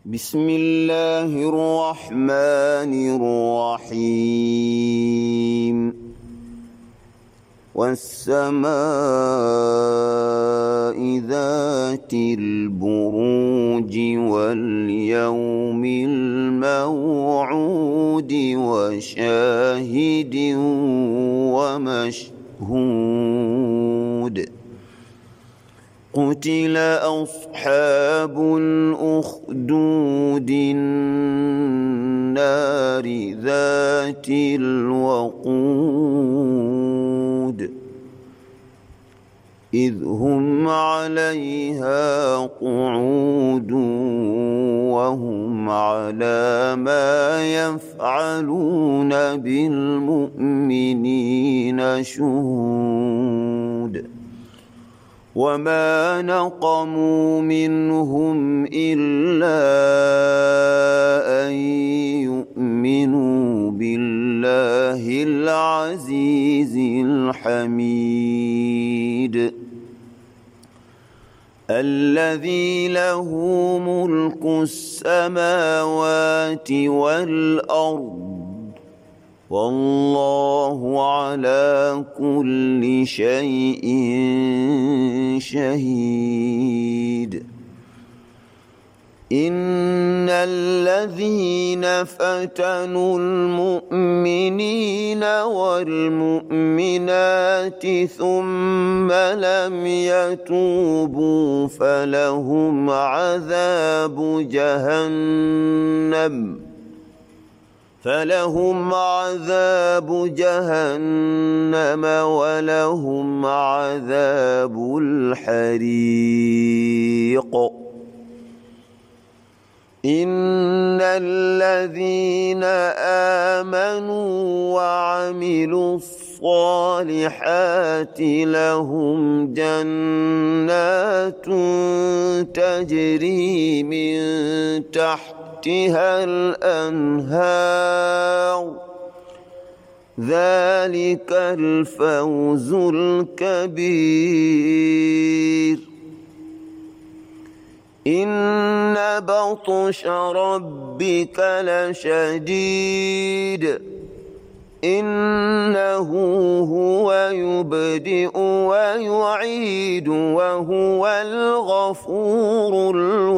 بسم الله الرحمن الرحيم والسماء ذات البروج واليوم الموعود وشاهد ومشهود قتل أصحاب الأخدود النار ذات الوقود إذ هم عليها قعود وهم على ما يفعلون بالمؤمنين شهود وما نقموا منهم إلا أن يؤمنوا بالله العزيز الحميد الذي له ملك السماوات والأرض والله على كل شيء شهيد إن الذين فتنوا المؤمنين والمؤمنات ثم لم يتوبوا فلهم عذاب جهنم ولهم عذاب الحريق إن الذين آمنوا وعملوا الصالحات لهم جنات تجري من تحتها الأنهار ذلك الفوز الكبير إن بطش ربك لشديد إنه هو يبدئ ويعيد وهو الغفور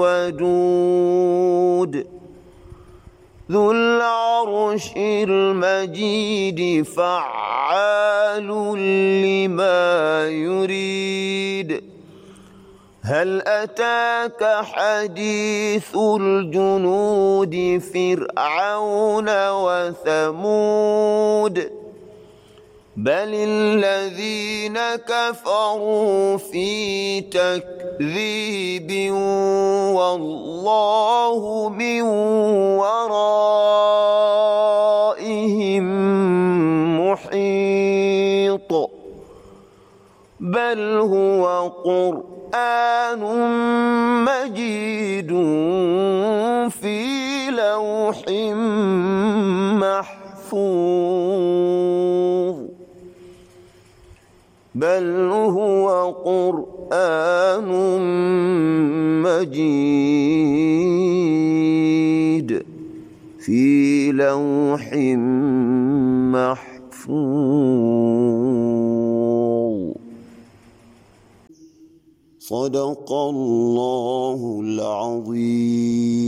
الودود ذو العرش المجيد فعال لما يريد هل أتاك حديث الجنود فرعون وثمود بل الذين كفروا في تكذيب والله من ورائهم محيط بل هو قرآن مجيد في لوح محفوظ بل هو قرآن مجيد في لوح محفوظ صدق الله العظيم.